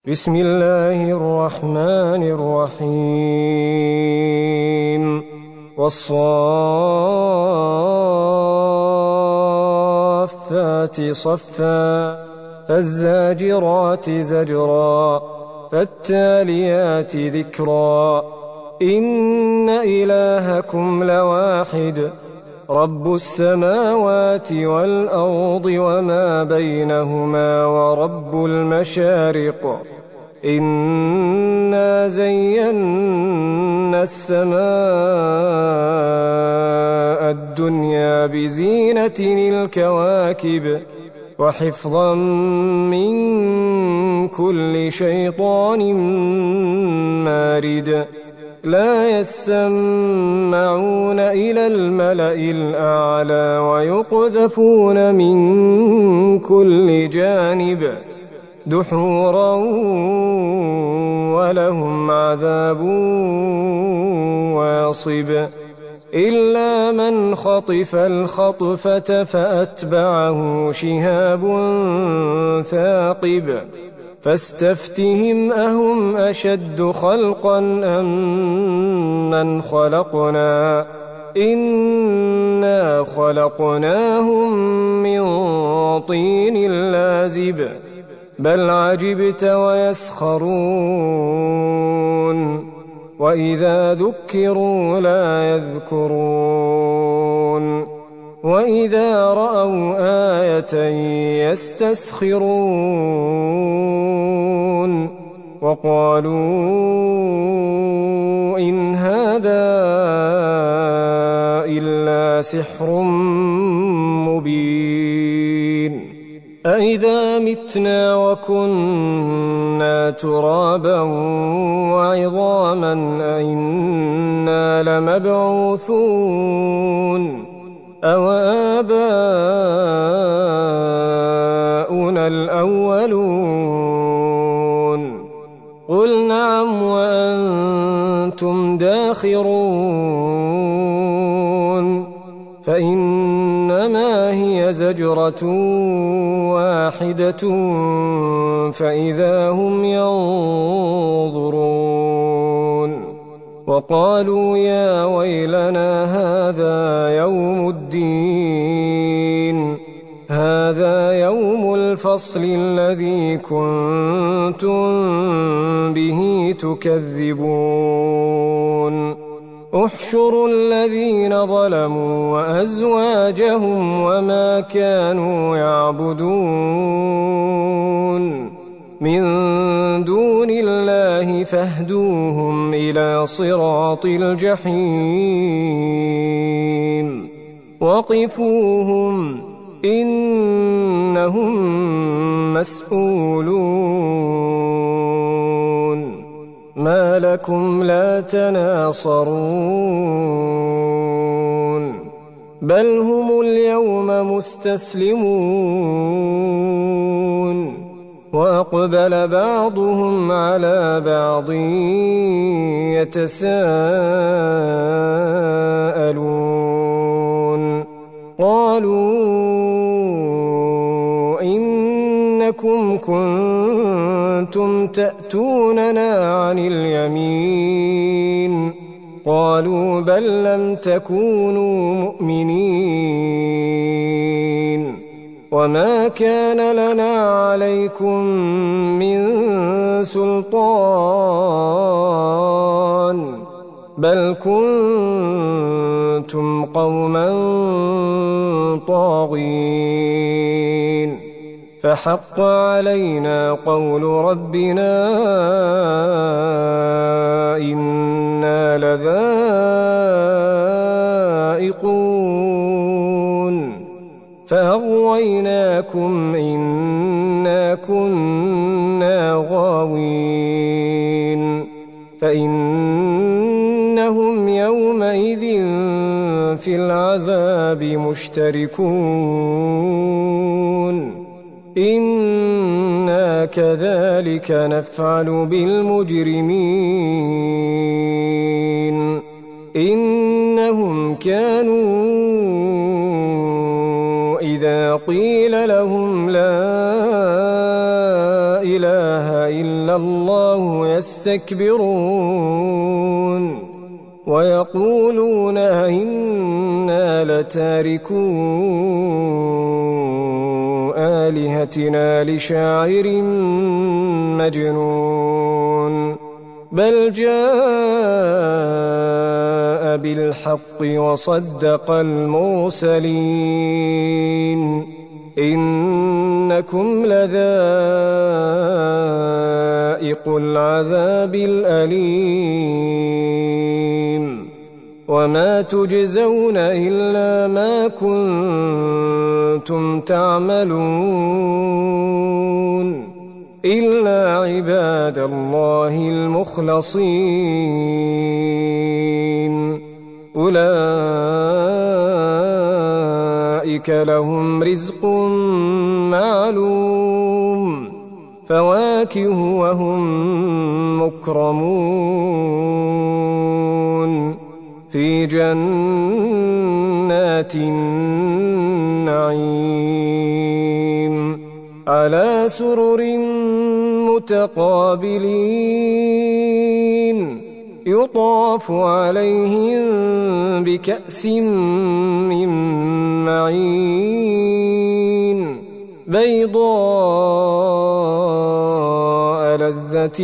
بسم الله الرحمن الرحيم والصافات صفا فالزاجرات زجرا فالتاليات ذكرا إن إلهكم لواحد رب السماوات والأرض وما بينهما ورب المشارق إنا زينا السماء الدنيا بزينة الكواكب وحفظا من كل شيطان مارد لا يسمعون إلى الملأ الأعلى ويقذفون من كل جانب دحورا ولهم عذاب واصب إلا من خطف الخطفة فأتبعه شهاب ثاقب فاستفتهم أهم أشد خلقا أم من خلقنا إنا خلقناهم من طين لازب بل عجبت ويسخرون وإذا ذكروا لا يذكرون وإذا رأوا آية يستسخرون وقالوا إن هذا إلا سحر مبين أإذا متنا وكنا ترابا وعظاما أإنا لمبعوثون أوآباؤنا الأولون قل نعم وأنتم داخرون فإنما هي زجرة واحدة فإذا هم ينظرون وقالوا يا ويلنا هذا يوم الدين هذا يوم الفصل الذي كنتم به تكذبون احشروا الذين ظلموا وأزواجهم وما كانوا يعبدون من دون الله فاهدوهم إلى صراط الجحيم وقفوهم إنهم مسؤولون ما لكم لا تناصرون بل هم اليوم مستسلمون وأقبل بعضهم على بعض يتساءلون قالوا إنكم كنتم تأتوننا عن اليمين قالوا بل لم تكونوا مؤمنين وما كان لنا عليكم من سلطان بل كنتم قوما طاغين فحق علينا قول ربنا إنا لذائقون فأغويناكم إنا كنا غاوين فإنهم يومئذ في العذاب مشتركون إنا كذلك نفعل بالمجرمين إنهم كانوا إذا قيل لهم لا إله إلا إلا الله يستكبرون ويقولون إنا لتاركو آلهتنا لشاعر مجنون بل جاء بالحق وصدق المرسلين إنكم لذائق العذاب الأليم وما تجزون إلا ما كنتم تعملون إلا عباد الله المخلصين أولئك لهم رزق معلوم فواكه وهم مكرمون في جنات النعيم على سرر متقابلين يطاف عليهم بكأس من معين بيضاء لذة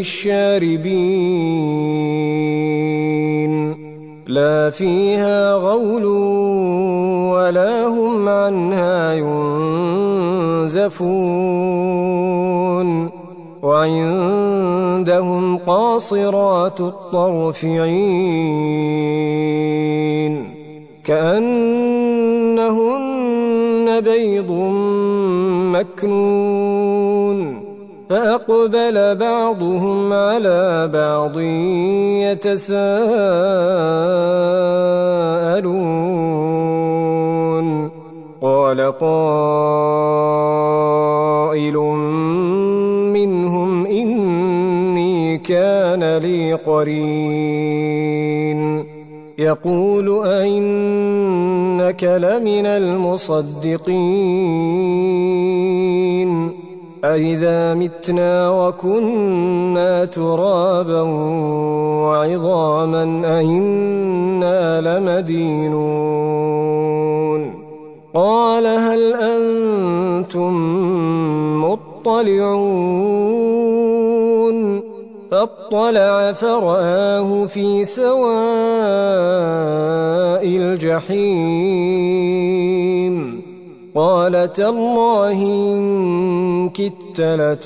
للشاربين لا فيها غول ولا هم عنها ينزفون وعندهم قاصرات الطرف عين كأنهن بيض مكنون فأقبل بعضهم على بعض يتساءلون قال قائل منهم إني كان لي قرين يقول أئنك لمن المصدقين أئذا متنا وكنا ترابا وعظاما أئنا لمدينون قال هل أنتم مطلعون فاطلع فرآه في سواء الجحيم قال تالله إن كدت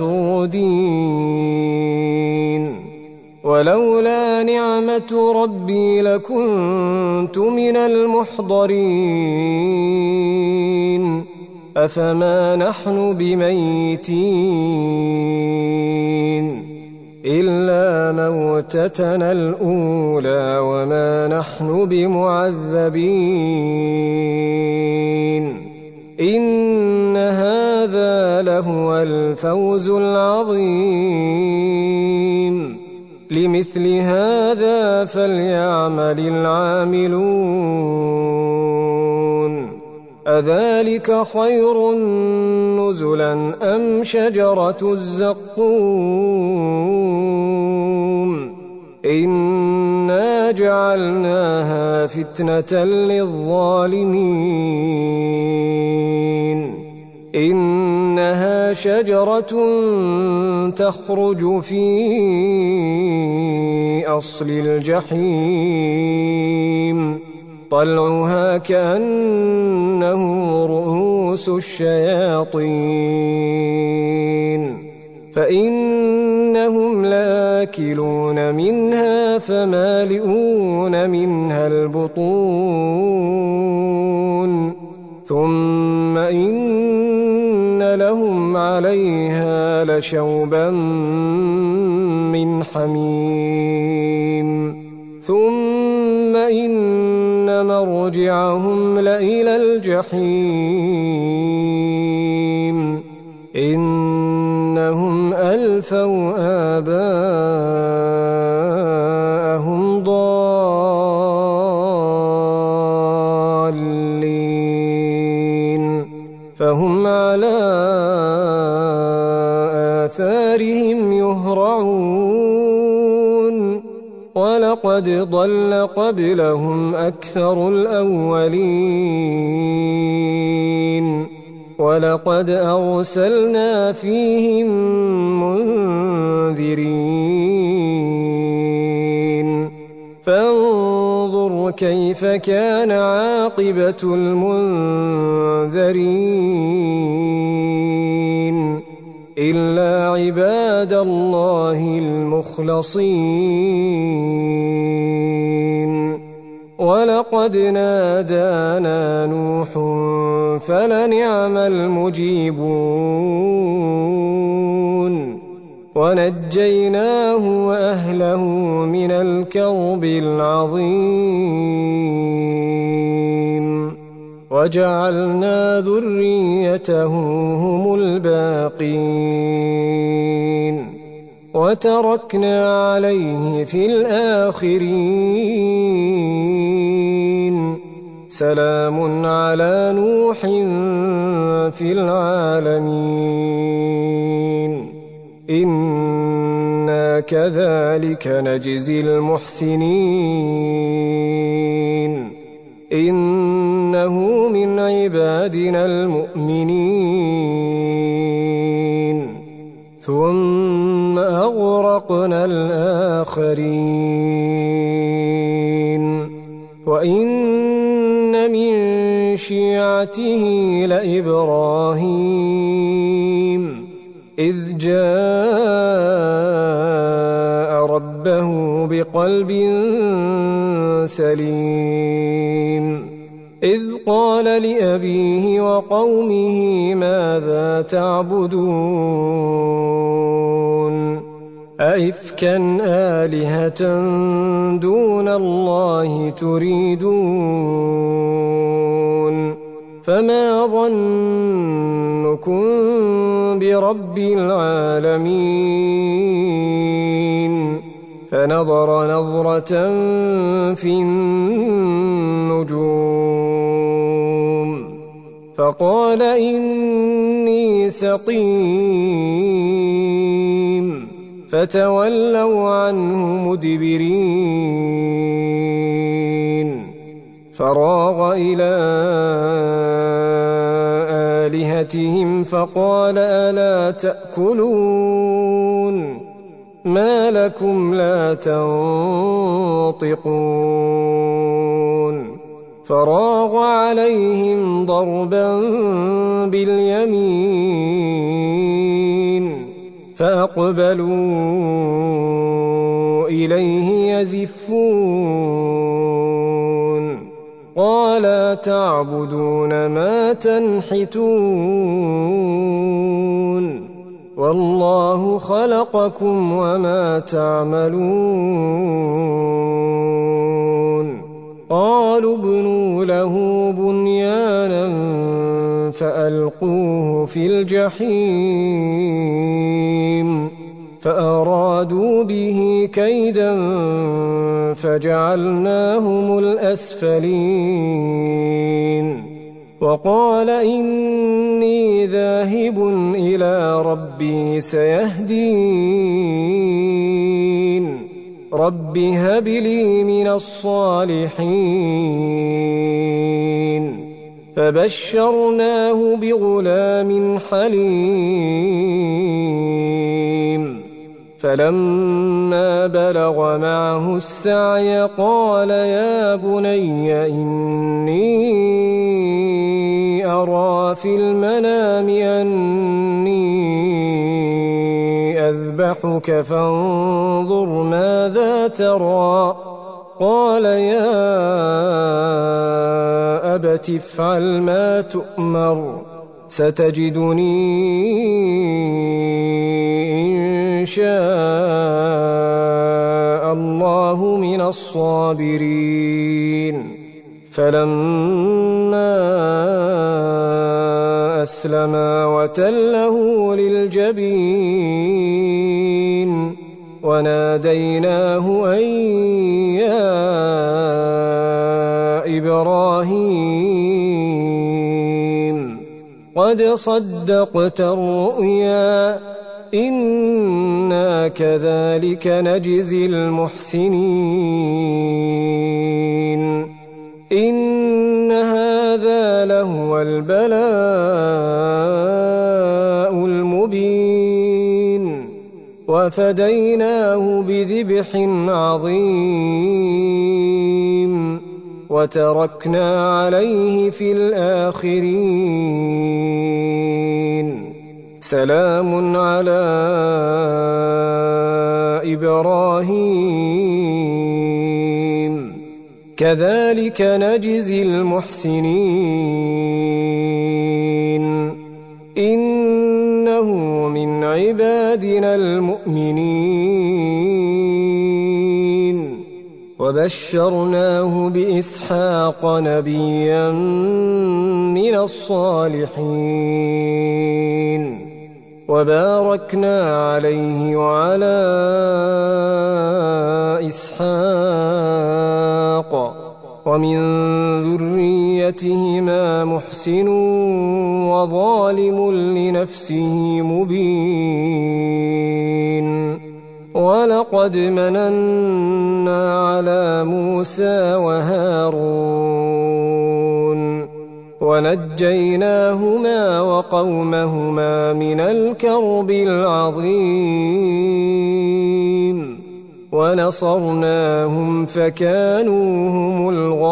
لتردين ولولا نعمة ربي لكنت من المحضرين أفما نحن بميتين إلا موتتنا الأولى وما نحن بمعذبين إن هذا لهو الفوز العظيم لمثل هذا فليعمل العاملون أذلك خير نزلا أم شجرة الزقوم إنا جعلناها فتنة للظالمين إنها شجرة تخرج في أصل الجحيم طلعها كأنه رؤوس الشياطين فإنهم لآكلون منها فمالئون منها البطون ثم إن لهم عليها لشوبا من حميم ثم إن مرجعهم لإلى الجحيم إنهم ألفوا آباءهم ضالين فهم على آثارهم يهرعون يهرعون ولقد ضل قبلهم أكثر الأولين ولقد أرسلنا فيهم منذرين فانظر كيف كان عاقبة المنذرين إلا عباد الله المخلصين ولقد نادانا نوح فلنعم المجيبون ونجيناه وأهله من الكرب العظيم وجعلنا ذريته هم الباقين وتركنا عليه في الآخرين سلام على نوح في العالمين إنا كذلك نجزي المحسنين إنه من عبادنا المؤمنين ثم أغرقنا الآخرين وإن من شيعته لإبراهيم إذ جاء ربه بقلب سليم إذ قال لأبيه وقومه ماذا تعبدون أئفكا آلهة دون الله تريدون فما ظنكم برب العالمين فنظر نظرة في النجوم فقال إني سقيم فتولوا عنه مدبرين فراغ إلى آلهتهم فقال ألا تأكلون ما لكم لا تنطقون فراغ عليهم ضربا باليمين فأقبلوا إليه يزفون قال تعبدون ما تنحتون والله خلقكم وما تعملون قالوا ابنوا له بنيانا فألقوه في الجحيم فأرادوا به كيدا فجعلناهم الأسفلين وقال إني ذاهب إلى ربي سيهدين رب هب لي من الصالحين فبشرناه بغلام حليم فلما بلغ معه السعي قال يا بني إني أرى في المنام أني أذبحك فانظر ماذا ترى قال يا أبت افعل ما تؤمر ستجدني إن شاء الله من الصابرين فلما أسلما وتله للجبين وناديناه أن يا إبراهيم قد صدقت الرؤيا إنا كذلك نجزي المحسنين إن هذا لهو البلاء المبين وفديناه بذبح عظيم وتركنا عليه في الآخرين سلام على إبراهيم كذلك نجزي المحسنين إنه من عبادنا المؤمنين وبشرناه بإسحاق نبيا من الصالحين وباركنا عليه وعلى إسحاق ومن ذريتهما محسن وظالم لنفسه مبين ولقد مننا على موسى وهارون ونجيناهما وقومهما من الكرب العظيم ونصرناهم فكانوا هم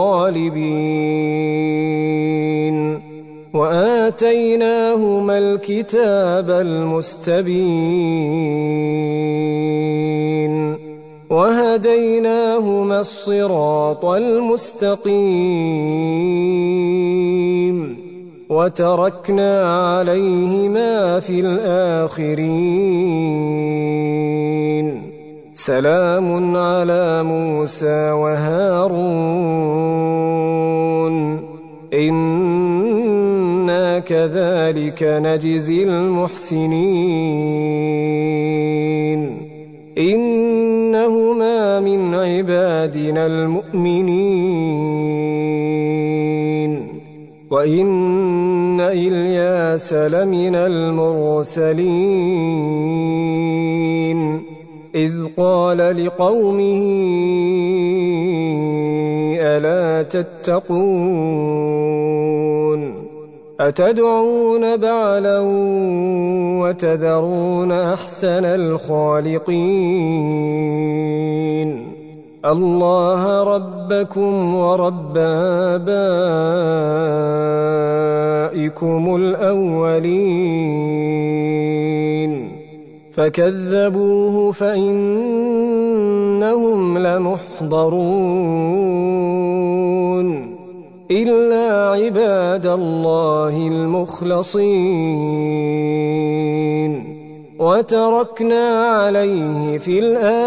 الغالبين وآتيناهما الكتاب المستبين وهديناهما الصراط المستقيم وتركنا عليهما في الآخرين سلام على موسى وهارون إنا كذلك نجزي المحسنين إنهما من عبادنا المؤمنين وإن إلياس لمن المرسلين إذ قال لقومه ألا تتقون أتدعون بعلا وتذرون أحسن الخالقين الله ربكم ورب آبائكم الأولين فكذبوه فإنهم لمحضرون إلا عباد الله المخلصين وتركنا عليه في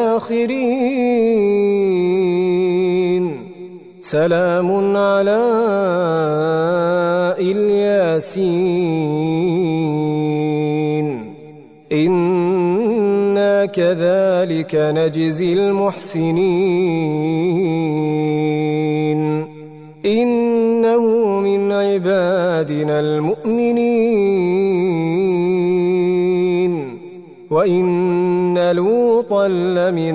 الآخرين سلام على الياسين إنا كذلك نجزي المحسنين إنه من عبادنا المؤمنين وإن لوطا لمن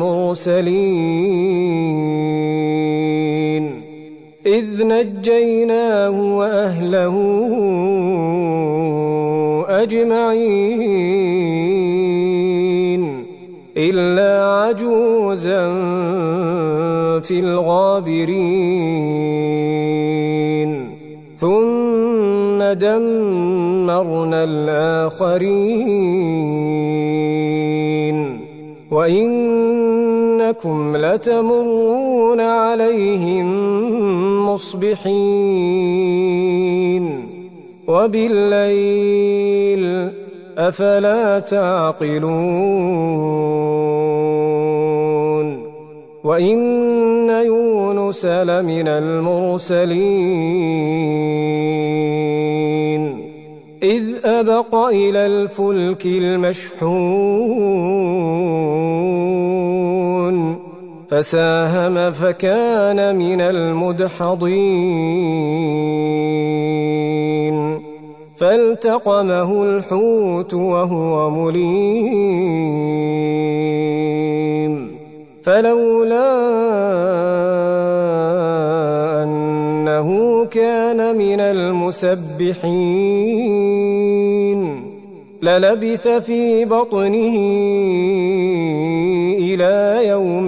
المرسلين إذ نجيناه وأهله أجمعين إلا عجوزا في الغابرين ثم دمرنا الآخرين وإنكم لتمرون عليهم مصبحين وبالليل أفلا تعقلون وإن يونس لمن المرسلين إذ أبق إلى الفلك المشحون فساهم فكان من المدحضين فالتقمه الحوت وهو مليم فلولا أنه كان من المسبحين للبث في بطنه إلى يوم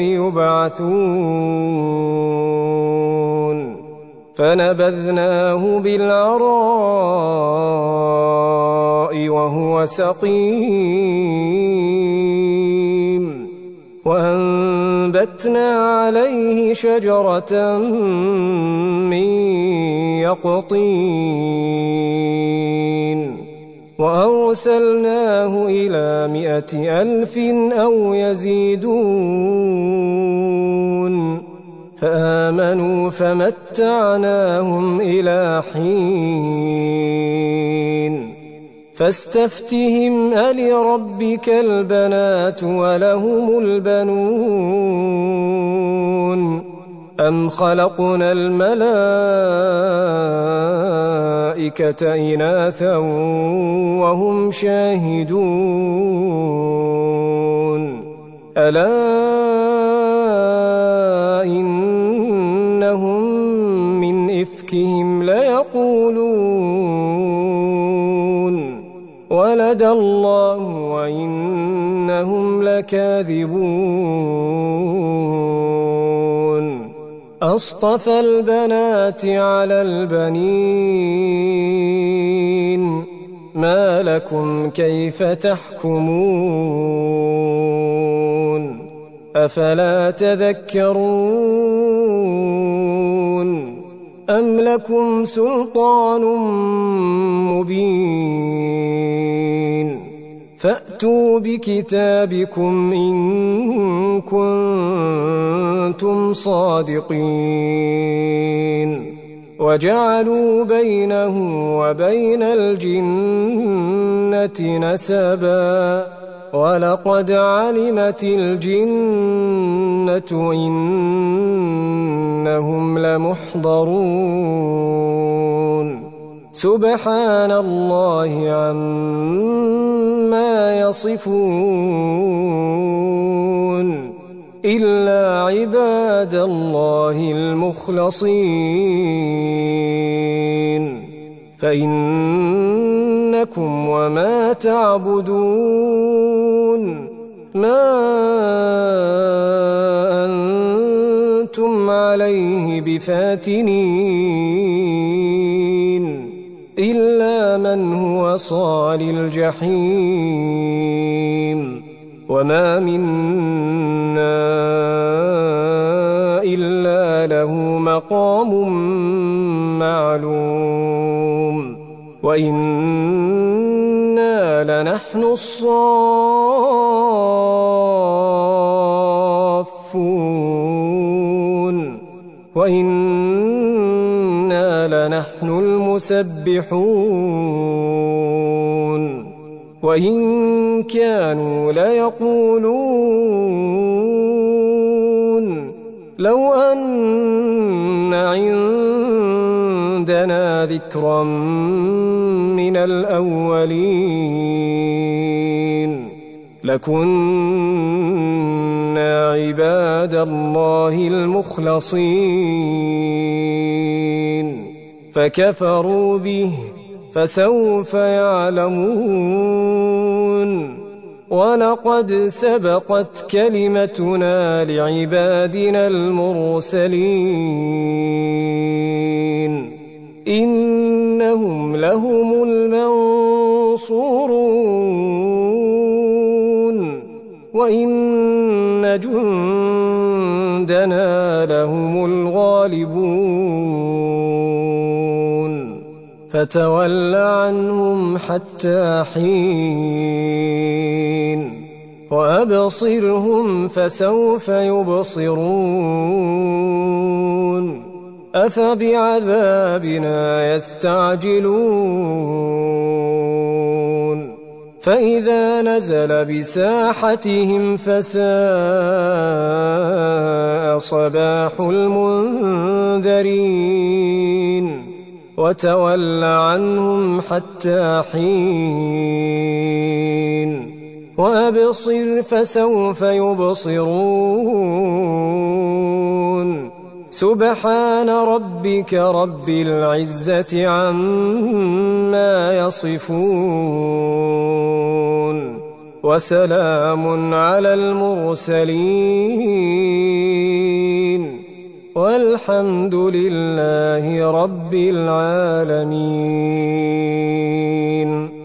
يبعثون فنبذناه بالعراء وهو سقيم وأنبتنا عليه شجرة من يقطين وأرسلناه إلى 100,000 أو يزيدون فآمنوا فمتعناهم إلى حين فاستفتهم ألربك البنات ولهم البنون أم خلقنا الملائكة إناثا وهم شاهدون ألا إنهم من إفكهم ليقولون ولد الله وإنهم لكاذبون أصطفى البنات على البنين ما لكم كيف تحكمون أفلا تذكرون أم لكم سلطان مبين فأتوا بكتابكم إن كنتم صادقين وجعلوا بينه وبين الجنة نسبا ولقد علمت الجنة إنهم لمحضرون سبحان الله عما يصفون إلا عباد الله المخلصين فإنكم وما تعبدون ما أنتم عليه بفاتنين إلا من هو صال الجحيم وما منا إلا له مقام معلوم وإنا لنحن الصافون وإنا لنحن المسبحون وإن كانوا ليقولون لو أن عندنا ذكرا من الأولين لكنا عباد الله المخلصين فكفروا به فسوف يعلمون ولقد سبقت كلمتنا لعبادنا المرسلين إنهم لهم المنصورون وإن جندنا لهم الغالبون فتول عنهم حتى حين وأبصرهم فسوف يبصرون أفبعذابنا يستعجلون فإذا نزل بساحتهم فساء صباح المنذرين وتول عنهم حتى حين وأبصر فسوف يبصرون سبحان ربك رب العزة عما يصفون وسلام على المرسلين والحمد لله رب العالمين.